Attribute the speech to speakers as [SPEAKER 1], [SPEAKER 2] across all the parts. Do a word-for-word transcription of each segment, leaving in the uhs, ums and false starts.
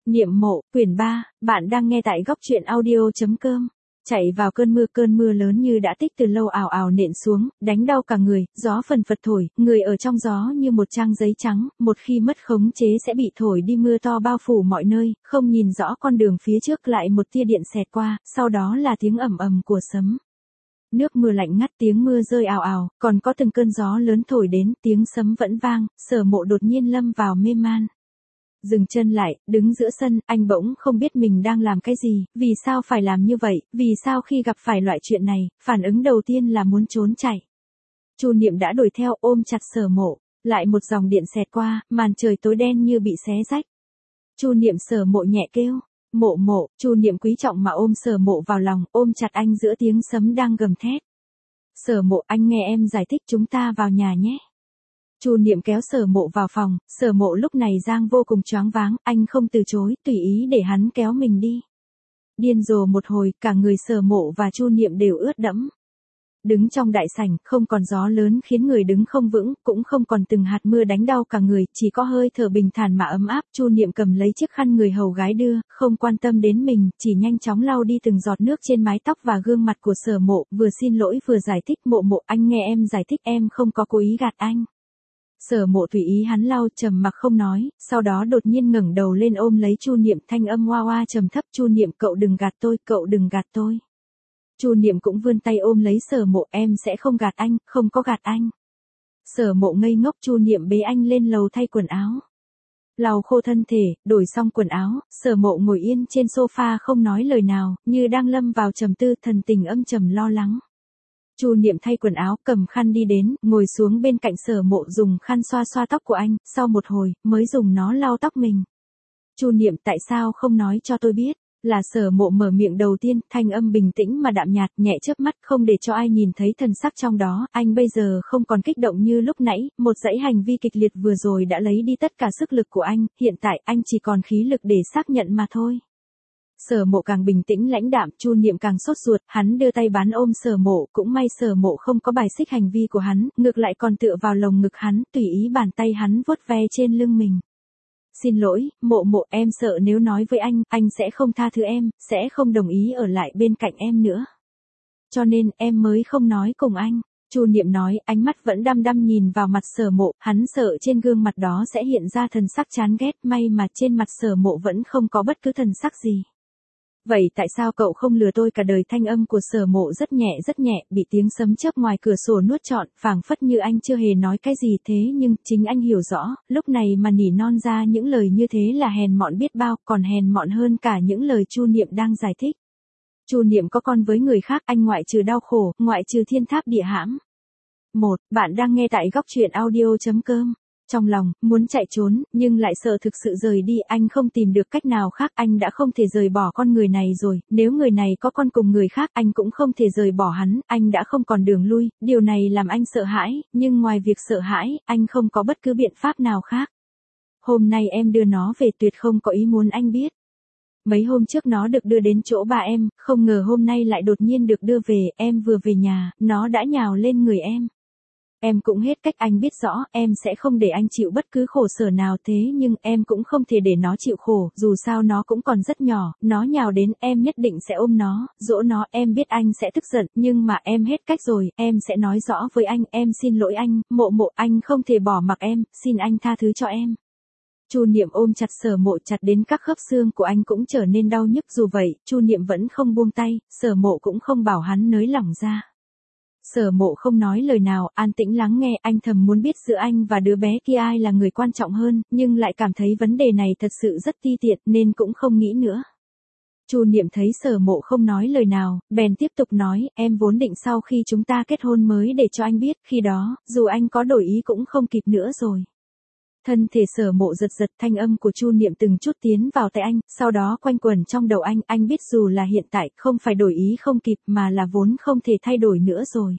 [SPEAKER 1] Niệm mộ, quyển ba, bạn đang nghe tại góc truyện audio.com. Chạy vào cơn mưa, cơn mưa lớn như đã tích từ lâu ào ào nện xuống, đánh đau cả người, gió phần phật thổi, người ở trong gió như một trang giấy trắng, một khi mất khống chế sẽ bị thổi đi, mưa to bao phủ mọi nơi, không nhìn rõ con đường phía trước, lại một tia điện xẹt qua, sau đó là tiếng ầm ầm của sấm. Nước mưa lạnh ngắt, tiếng mưa rơi ào ào, còn có từng cơn gió lớn thổi đến, tiếng sấm vẫn vang, Sở Mộ đột nhiên lâm vào mê man. Dừng chân lại, đứng giữa sân, anh bỗng không biết mình đang làm cái gì, vì sao phải làm như vậy, vì sao khi gặp phải loại chuyện này, phản ứng đầu tiên là muốn trốn chạy. Chu Niệm đã đuổi theo, ôm chặt Sở Mộ, lại một dòng điện xẹt qua, màn trời tối đen như bị xé rách. Chu Niệm. Sở Mộ nhẹ kêu, Mộ Mộ. Chu Niệm quý trọng mà ôm Sở Mộ vào lòng, ôm chặt anh giữa tiếng sấm đang gầm thét. Sở Mộ, anh nghe em giải thích, chúng ta vào nhà nhé. Chu Niệm kéo Sở Mộ vào phòng, Sở Mộ lúc này Giang vô cùng choáng váng, anh không từ chối, tùy ý để hắn kéo mình đi. Điên rồ một hồi, cả người Sở Mộ và Chu Niệm đều ướt đẫm. Đứng trong đại sảnh, không còn gió lớn khiến người đứng không vững, cũng không còn từng hạt mưa đánh đau cả người, chỉ có hơi thở bình thản mà ấm áp. Chu Niệm cầm lấy chiếc khăn người hầu gái đưa, không quan tâm đến mình, chỉ nhanh chóng lau đi từng giọt nước trên mái tóc và gương mặt của Sở Mộ, vừa xin lỗi vừa giải thích. Mộ Mộ, anh nghe em giải thích, em không có cố ý gạt anh. Sở Mộ tùy ý hắn lau, trầm mặc không nói, sau đó đột nhiên ngẩng đầu lên ôm lấy Chu Niệm, thanh âm oa oa trầm thấp, Chu Niệm, cậu đừng gạt tôi, cậu đừng gạt tôi. Chu Niệm cũng vươn tay ôm lấy Sở Mộ, em sẽ không gạt anh, không có gạt anh. Sở Mộ ngây ngốc. Chu Niệm bế anh lên lầu thay quần áo. Lau khô thân thể, đổi xong quần áo, Sở Mộ ngồi yên trên sofa không nói lời nào, như đang lâm vào trầm tư, thần tình âm trầm lo lắng. Chu Niệm thay quần áo, cầm khăn đi đến, ngồi xuống bên cạnh Sở Mộ, dùng khăn xoa xoa tóc của anh, sau một hồi, mới dùng nó lau tóc mình. Chu Niệm, tại sao không nói cho tôi biết? Là Sở Mộ mở miệng đầu tiên, thanh âm bình tĩnh mà đạm nhạt, nhẹ chớp mắt, không để cho ai nhìn thấy thần sắc trong đó, anh bây giờ không còn kích động như lúc nãy, một dãy hành vi kịch liệt vừa rồi đã lấy đi tất cả sức lực của anh, hiện tại anh chỉ còn khí lực để xác nhận mà thôi. Sở Mộ càng bình tĩnh lãnh đạm, Chu Niệm càng sốt ruột, hắn đưa tay bán ôm Sở Mộ, cũng may Sở Mộ không có bài xích hành vi của hắn, ngược lại còn tựa vào lồng ngực hắn, tùy ý bàn tay hắn vuốt ve trên lưng mình. Xin lỗi, Mộ Mộ, em sợ nếu nói với anh, anh sẽ không tha thứ em, sẽ không đồng ý ở lại bên cạnh em nữa. Cho nên, em mới không nói cùng anh. Chu Niệm nói, ánh mắt vẫn đăm đăm nhìn vào mặt Sở Mộ, hắn sợ trên gương mặt đó sẽ hiện ra thần sắc chán ghét, may mà trên mặt Sở Mộ vẫn không có bất cứ thần sắc gì. Vậy tại sao cậu không lừa tôi cả đời? Thanh âm của Sở Mộ rất nhẹ rất nhẹ, bị tiếng sấm chớp ngoài cửa sổ nuốt trọn, phảng phất như anh chưa hề nói cái gì, thế nhưng chính anh hiểu rõ, lúc này mà nỉ non ra những lời như thế là hèn mọn biết bao, còn hèn mọn hơn cả những lời Chu Niệm đang giải thích. Chu Niệm có con với người khác, anh ngoại trừ đau khổ, ngoại trừ thiên tháp địa hãm. Một, bạn đang nghe tại góc truyện audio.com. Trong lòng, muốn chạy trốn, nhưng lại sợ thực sự rời đi, anh không tìm được cách nào khác, anh đã không thể rời bỏ con người này rồi, nếu người này có con cùng người khác, anh cũng không thể rời bỏ hắn, anh đã không còn đường lui, điều này làm anh sợ hãi, nhưng ngoài việc sợ hãi, anh không có bất cứ biện pháp nào khác. Hôm nay em đưa nó về, tuyệt không có ý muốn anh biết. Mấy hôm trước nó được đưa đến chỗ ba em, không ngờ hôm nay lại đột nhiên được đưa về, em vừa về nhà, nó đã nhào lên người em. Em cũng hết cách, anh biết rõ, em sẽ không để anh chịu bất cứ khổ sở nào, thế nhưng em cũng không thể để nó chịu khổ, dù sao nó cũng còn rất nhỏ, nó nhào đến, em nhất định sẽ ôm nó, dỗ nó, em biết anh sẽ tức giận, nhưng mà em hết cách rồi, em sẽ nói rõ với anh, em xin lỗi anh, Mộ Mộ, anh không thể bỏ mặc em, xin anh tha thứ cho em. Chu Niệm ôm chặt Sở Mộ, chặt đến các khớp xương của anh cũng trở nên đau nhức, dù vậy, Chu Niệm vẫn không buông tay, Sở Mộ cũng không bảo hắn nới lỏng ra. Sở Mộ không nói lời nào, an tĩnh lắng nghe, anh thầm muốn biết giữa anh và đứa bé kia ai là người quan trọng hơn, nhưng lại cảm thấy vấn đề này thật sự rất ti tiện, nên cũng không nghĩ nữa. Chu Niệm thấy Sở Mộ không nói lời nào, bèn tiếp tục nói, em vốn định sau khi chúng ta kết hôn mới để cho anh biết, khi đó, dù anh có đổi ý cũng không kịp nữa rồi. Thân thể Sở Mộ giật giật, thanh âm của Chu Niệm từng chút tiến vào tai anh, sau đó quanh quẩn trong đầu anh, anh biết dù là hiện tại, không phải đổi ý không kịp mà là vốn không thể thay đổi nữa rồi.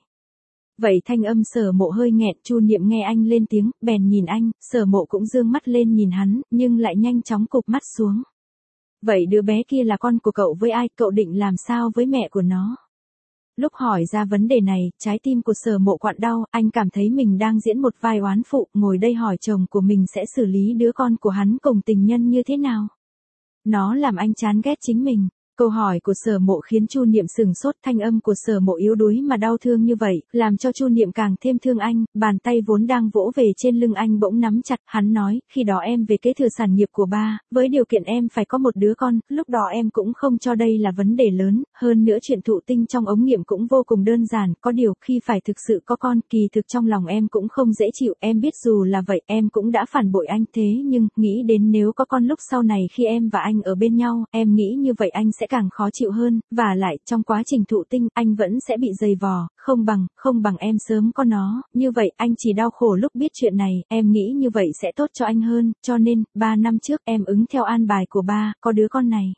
[SPEAKER 1] Vậy thanh âm Sở Mộ hơi nghẹn, Chu Niệm nghe anh lên tiếng, bèn nhìn anh, Sở Mộ cũng dương mắt lên nhìn hắn, nhưng lại nhanh chóng cụp mắt xuống. Vậy đứa bé kia là con của cậu với ai, cậu định làm sao với mẹ của nó? Lúc hỏi ra vấn đề này, trái tim của Sở Mộ quặn đau, anh cảm thấy mình đang diễn một vai oán phụ, ngồi đây hỏi chồng của mình sẽ xử lý đứa con của hắn cùng tình nhân như thế nào. nó làm anh chán ghét chính mình. Câu hỏi của Sở Mộ khiến Chu Niệm sừng sốt, thanh âm của Sở Mộ yếu đuối mà đau thương như vậy, làm cho Chu Niệm càng thêm thương anh, bàn tay vốn đang vỗ về trên lưng anh bỗng nắm chặt, hắn nói, khi đó em về kế thừa sản nghiệp của ba, với điều kiện em phải có một đứa con, lúc đó em cũng không cho đây là vấn đề lớn, hơn nữa chuyện thụ tinh trong ống nghiệm cũng vô cùng đơn giản, có điều khi phải thực sự có con, kỳ thực trong lòng em cũng không dễ chịu, em biết dù là vậy em cũng đã phản bội anh, thế nhưng, nghĩ đến nếu có con lúc sau này khi em và anh ở bên nhau, em nghĩ như vậy anh sẽ càng khó chịu hơn, và lại, trong quá trình thụ tinh, anh vẫn sẽ bị dày vò, không bằng, không bằng em sớm có nó, như vậy, anh chỉ đau khổ lúc biết chuyện này, em nghĩ như vậy sẽ tốt cho anh hơn, cho nên, ba năm trước, em ứng theo an bài của ba, có đứa con này.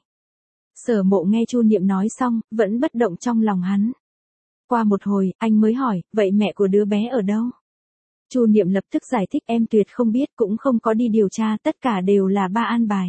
[SPEAKER 1] Sở Mộ nghe Chu Niệm nói xong, vẫn bất động trong lòng hắn. Qua một hồi, anh mới hỏi, vậy mẹ của đứa bé ở đâu? Chu Niệm lập tức giải thích, em tuyệt không biết, cũng không có đi điều tra, tất cả đều là ba an bài.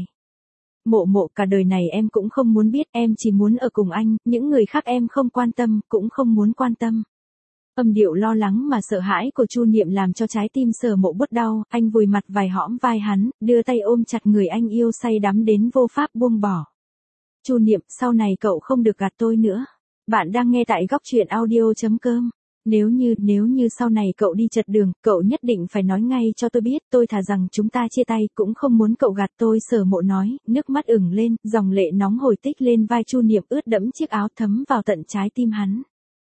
[SPEAKER 1] Mộ Mộ, cả đời này em cũng không muốn biết, em chỉ muốn ở cùng anh, những người khác em không quan tâm, cũng không muốn quan tâm. Âm điệu lo lắng mà sợ hãi của Chu Niệm làm cho trái tim Sở Mộ bứt đau, anh vùi mặt vài hõm vai hắn, đưa tay ôm chặt người anh yêu say đắm đến vô pháp buông bỏ. Chu Niệm, sau này cậu không được gạt tôi nữa. Bạn đang nghe tại góc truyện audio chấm com. Nếu như, nếu như sau này cậu đi chật đường, cậu nhất định phải nói ngay cho tôi biết, tôi thà rằng chúng ta chia tay, cũng không muốn cậu gạt tôi. Sở Mộ nói, nước mắt ửng lên, dòng lệ nóng hổi tích lên vai Chu Niệm, ướt đẫm chiếc áo, thấm vào tận trái tim hắn.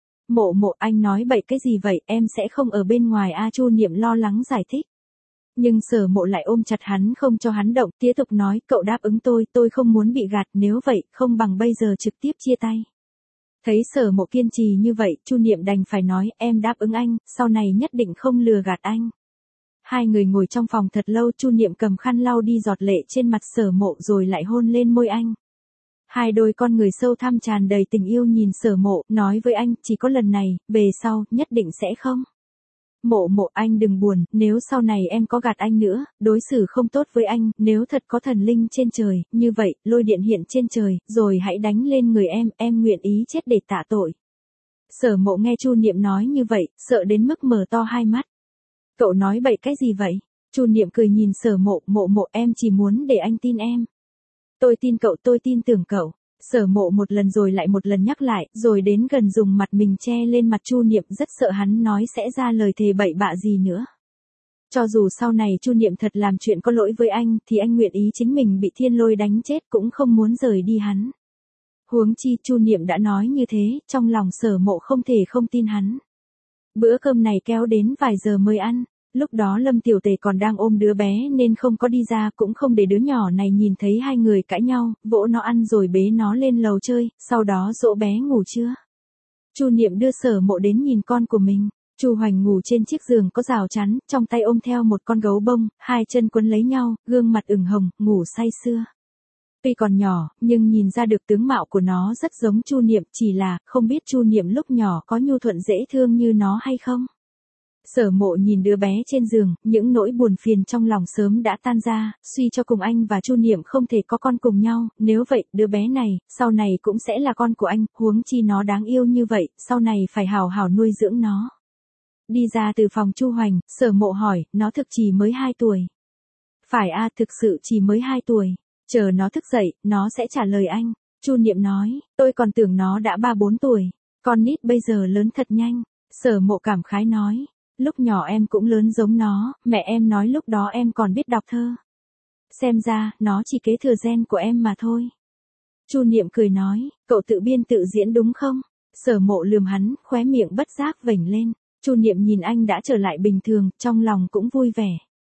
[SPEAKER 1] Mộ Mộ, anh nói bậy cái gì vậy, em sẽ không ở bên ngoài a. Chu Niệm lo lắng giải thích. Nhưng Sở Mộ lại ôm chặt hắn không cho hắn động, tiếp tục nói, cậu đáp ứng tôi, tôi không muốn bị gạt, nếu vậy, không bằng bây giờ trực tiếp chia tay. Thấy Sở Mộ kiên trì như vậy, Chu Niệm đành phải nói, em đáp ứng anh, sau này nhất định không lừa gạt anh. Hai người ngồi trong phòng thật lâu, Chu Niệm cầm khăn lau đi giọt lệ trên mặt Sở Mộ rồi lại hôn lên môi anh. Hai đôi con người sâu thẳm tràn đầy tình yêu nhìn Sở Mộ, nói với anh, chỉ có lần này, về sau, nhất định sẽ không. Mộ Mộ, anh đừng buồn, nếu sau này em có gạt anh nữa, đối xử không tốt với anh, nếu thật có thần linh trên trời, như vậy, lôi điện hiện trên trời, rồi hãy đánh lên người em, em nguyện ý chết để tạ tội. Sở Mộ nghe Chu Niệm nói như vậy, sợ đến mức mở to hai mắt. Cậu nói bậy cái gì vậy? Chu Niệm cười nhìn Sở Mộ, Mộ Mộ, em chỉ muốn để anh tin em. Tôi tin cậu, tôi tin tưởng cậu. Sở Mộ một lần rồi lại một lần nhắc lại, rồi đến gần dùng mặt mình che lên mặt Chu Niệm, rất sợ hắn nói sẽ ra lời thề bậy bạ gì nữa. Cho dù sau này Chu Niệm thật làm chuyện có lỗi với anh, thì anh nguyện ý chính mình bị thiên lôi đánh chết cũng không muốn rời đi hắn. Huống chi Chu Niệm đã nói như thế, trong lòng Sở Mộ không thể không tin hắn. Bữa cơm này kéo đến vài giờ mới ăn. Lúc đó Lâm Tiểu Tề còn đang ôm đứa bé nên không có đi ra, cũng không để đứa nhỏ này nhìn thấy hai người cãi nhau, vỗ nó ăn rồi bế nó lên lầu chơi, sau đó dỗ bé ngủ trưa. Chu Niệm đưa Sở Mộ đến nhìn con của mình. Chu Hoành ngủ trên chiếc giường có rào chắn, trong tay ôm theo một con gấu bông, hai chân quấn lấy nhau, gương mặt ửng hồng, ngủ say sưa. Tuy còn nhỏ, nhưng nhìn ra được tướng mạo của nó rất giống Chu Niệm, chỉ là không biết Chu Niệm lúc nhỏ có nhu thuận dễ thương như nó hay không. Sở Mộ nhìn đứa bé trên giường, những nỗi buồn phiền trong lòng sớm đã tan ra, suy cho cùng anh và Chu Niệm không thể có con cùng nhau, nếu vậy, đứa bé này, sau này cũng sẽ là con của anh, huống chi nó đáng yêu như vậy, sau này phải hào hào nuôi dưỡng nó. Đi ra từ phòng Chu Hoành, Sở Mộ hỏi, nó thực chỉ mới hai tuổi. Phải a, thực sự chỉ mới hai tuổi, chờ nó thức dậy, nó sẽ trả lời anh. Chu Niệm nói, tôi còn tưởng nó đã ba bốn tuổi, con nít bây giờ lớn thật nhanh. Sở Mộ cảm khái nói. Lúc nhỏ em cũng lớn giống nó, mẹ em nói lúc đó em còn biết đọc thơ. Xem ra, nó chỉ kế thừa gen của em mà thôi. Chu Niệm cười nói, cậu tự biên tự diễn đúng không? Sở Mộ lườm hắn, khóe miệng bất giác vểnh lên. Chu Niệm nhìn anh đã trở lại bình thường, trong lòng cũng vui vẻ.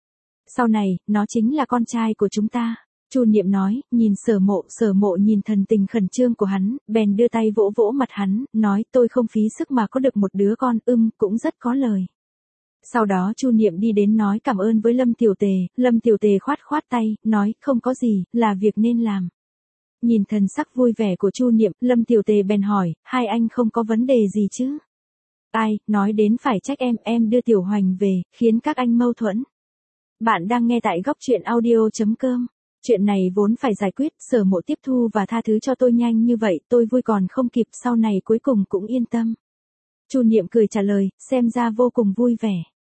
[SPEAKER 1] Sau này, nó chính là con trai của chúng ta. Chu Niệm nói, nhìn Sở Mộ, Sở Mộ nhìn thần tình khẩn trương của hắn, bèn đưa tay vỗ vỗ mặt hắn, nói tôi không phí sức mà có được một đứa con, ưm, cũng rất có lời. Sau đó Chu Niệm đi đến nói cảm ơn với Lâm Tiểu Tề, Lâm Tiểu Tề khoát khoát tay, nói, không có gì, là việc nên làm. Nhìn thần sắc vui vẻ của Chu Niệm, Lâm Tiểu Tề bèn hỏi, hai anh không có vấn đề gì chứ? Ai, nói đến phải trách em, em đưa Tiểu Hoành về, khiến các anh mâu thuẫn. Bạn đang nghe tại góc truyện audio chấm com. Chuyện này vốn phải giải quyết, Sở Mộ tiếp thu và tha thứ cho tôi nhanh như vậy, tôi vui còn không kịp, sau này cuối cùng cũng yên tâm. Chu Niệm cười trả lời, xem ra vô cùng vui vẻ.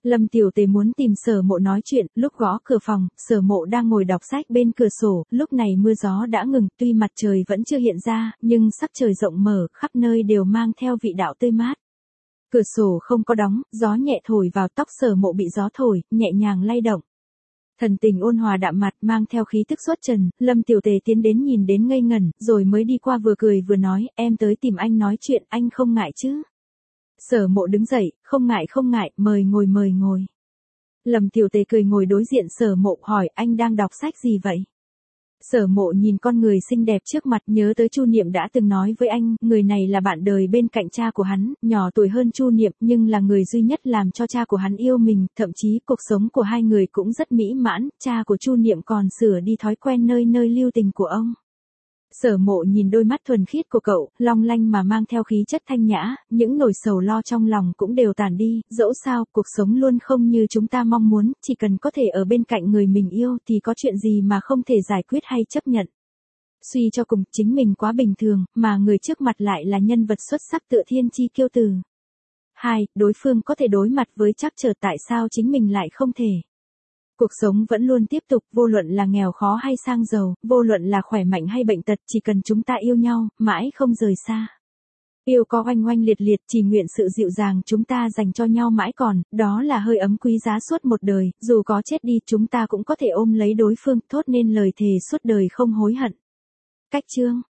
[SPEAKER 1] Lâm Tiểu Tề muốn tìm Sở Mộ nói chuyện, lúc gõ cửa phòng, Sở Mộ đang ngồi đọc sách bên cửa sổ, lúc này mưa gió đã ngừng, tuy mặt trời vẫn chưa hiện ra, nhưng sắc trời rộng mở, khắp nơi đều mang theo vị đạo tươi mát. Cửa sổ không có đóng, gió nhẹ thổi vào tóc Sở Mộ bị gió thổi, nhẹ nhàng lay động. Thần tình ôn hòa đạm mặt mang theo khí tức xuất trần, Lâm Tiểu Tề tiến đến nhìn đến ngây ngẩn, rồi mới đi qua vừa cười vừa nói, em tới tìm anh nói chuyện, anh không ngại chứ? Sở Mộ đứng dậy, không ngại không ngại, mời ngồi mời ngồi. Lâm Tiểu Tề cười ngồi đối diện Sở Mộ hỏi anh đang đọc sách gì vậy? Sở Mộ nhìn con người xinh đẹp trước mặt nhớ tới Chu Niệm đã từng nói với anh, người này là bạn đời bên cạnh cha của hắn, nhỏ tuổi hơn Chu Niệm nhưng là người duy nhất làm cho cha của hắn yêu mình, thậm chí cuộc sống của hai người cũng rất mỹ mãn, cha của Chu Niệm còn sửa đi thói quen nơi nơi lưu tình của ông. Sở Mộ nhìn đôi mắt thuần khiết của cậu, long lanh mà mang theo khí chất thanh nhã, những nỗi sầu lo trong lòng cũng đều tàn đi, dẫu sao, cuộc sống luôn không như chúng ta mong muốn, chỉ cần có thể ở bên cạnh người mình yêu thì có chuyện gì mà không thể giải quyết hay chấp nhận. Suy cho cùng, chính mình quá bình thường, mà người trước mặt lại là nhân vật xuất sắc tựa thiên chi kiêu tử. Hai, đối phương có thể đối mặt với trắc trở tại sao chính mình lại không thể. Cuộc sống vẫn luôn tiếp tục, vô luận là nghèo khó hay sang giàu, vô luận là khỏe mạnh hay bệnh tật, chỉ cần chúng ta yêu nhau, mãi không rời xa. Yêu có oanh oanh liệt liệt, chỉ nguyện sự dịu dàng chúng ta dành cho nhau mãi còn, đó là hơi ấm quý giá suốt một đời, dù có chết đi chúng ta cũng có thể ôm lấy đối phương, thốt nên lời thề suốt đời không hối hận. Cách chương